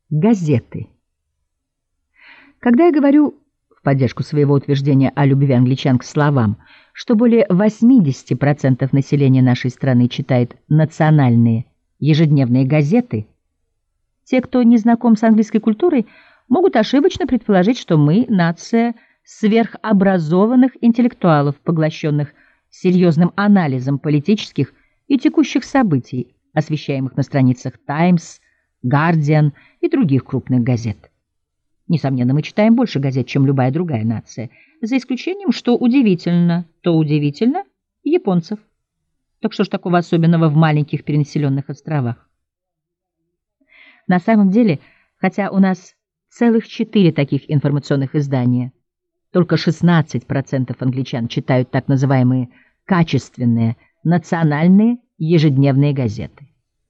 Газеты. Когда я говорю в поддержку своего утверждения о любви англичан к словам, что более 80% населения нашей страны читает национальные ежедневные газеты, те, кто не знаком с английской культурой, могут ошибочно предположить, что мы — нация сверхобразованных интеллектуалов, поглощенных серьезным анализом политических и текущих событий, освещаемых на страницах «Таймс», «Гардиан» и других крупных газет. Несомненно, мы читаем больше газет, чем любая другая нация, за исключением, что удивительно, японцев. Так что ж такого особенного в маленьких перенаселенных островах? На самом деле, хотя у нас целых 4 таких информационных издания, только 16% англичан читают так называемые качественные национальные ежедневные газеты.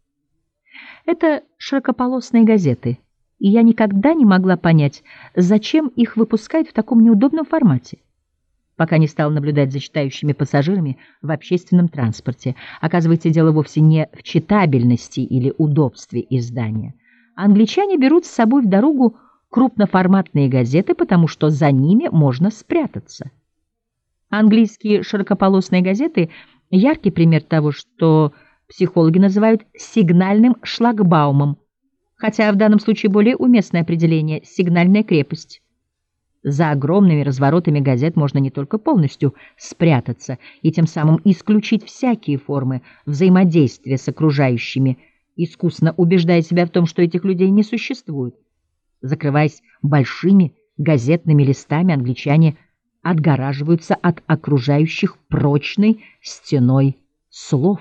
Это широкополосные газеты, и я никогда не могла понять, зачем их выпускают в таком неудобном формате, пока не стала наблюдать за читающими пассажирами в общественном транспорте. Оказывается, дело вовсе не в читабельности или удобстве издания. Англичане берут с собой в дорогу крупноформатные газеты, потому что за ними можно спрятаться. Английские широкополосные газеты — яркий пример того, что психологи называют сигнальным шлагбаумом, хотя в данном случае более уместное определение — сигнальная крепость. За огромными разворотами газет можно не только полностью спрятаться и тем самым исключить всякие формы взаимодействия с окружающими, искусно убеждая себя в том, что этих людей не существует. Закрываясь большими газетными листами, англичане отгораживаются от окружающих прочной стеной слов.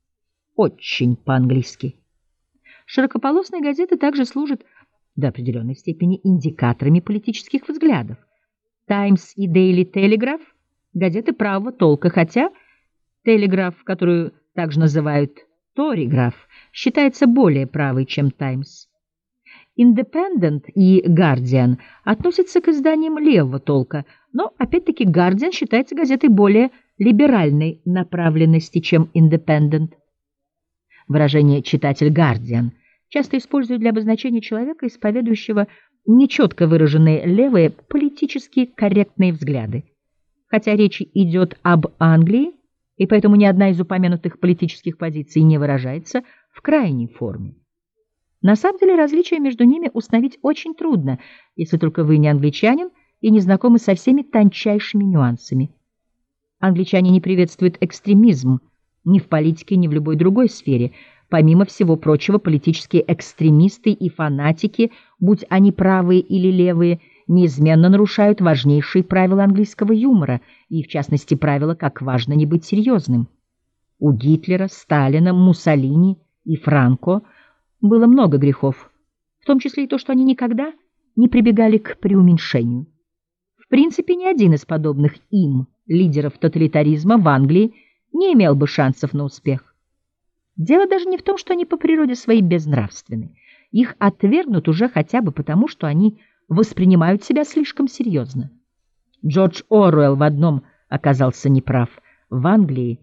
Очень по-английски. Широкополосные газеты также служат до определенной степени индикаторами политических взглядов. «Таймс» и «Дейли Телеграф» — газеты правого толка, хотя «Телеграф», которую также называют «Ториграф», считается более правой, чем «Таймс». «Индепендент» и «Гардиан» относятся к изданиям левого толка, но, опять-таки, «Гардиан» считается газетой более либеральной направленности, чем «Индепендент». Выражение «читатель Гардиан» часто используют для обозначения человека, исповедующего нечетко выраженные левые политически корректные взгляды. Хотя речь идет об Англии, и поэтому ни одна из упомянутых политических позиций не выражается в крайней форме. На самом деле различия между ними установить очень трудно, если только вы не англичанин и не знакомы со всеми тончайшими нюансами. Англичане не приветствуют экстремизм ни в политике, ни в любой другой сфере. Помимо всего прочего, политические экстремисты и фанатики, будь они правые или левые, неизменно нарушают важнейшие правила английского юмора, и, в частности, правила, как важно не быть серьезным. У Гитлера, Сталина, Муссолини и Франко было много грехов, в том числе и то, что они никогда не прибегали к преуменьшению. В принципе, ни один из подобных им лидеров тоталитаризма в Англии не имел бы шансов на успех. Дело даже не в том, что они по природе своей безнравственны. Их отвергнут уже хотя бы потому, что они воспринимают себя слишком серьезно. Джордж Оруэлл в одном оказался неправ. В Англии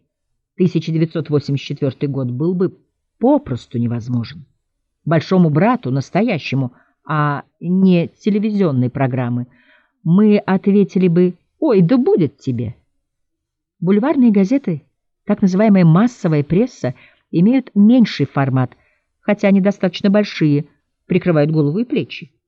1984 год был бы попросту невозможен. Большому брату, настоящему, а не телевизионной программы, мы ответили бы: «Ой, да будет тебе». Бульварные газеты, так называемая массовая пресса, имеют меньший формат, хотя они достаточно большие, прикрывают голову и плечи.